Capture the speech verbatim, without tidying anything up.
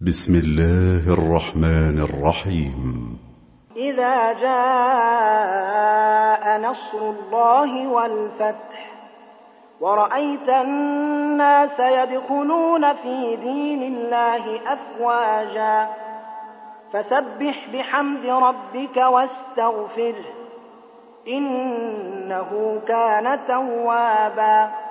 بسم الله الرحمن الرحيم. إذا جاء نصر الله والفتح ورأيت الناس يدخلون في دين الله أفواجا فسبح بحمد ربك واستغفره إنه كان توابا.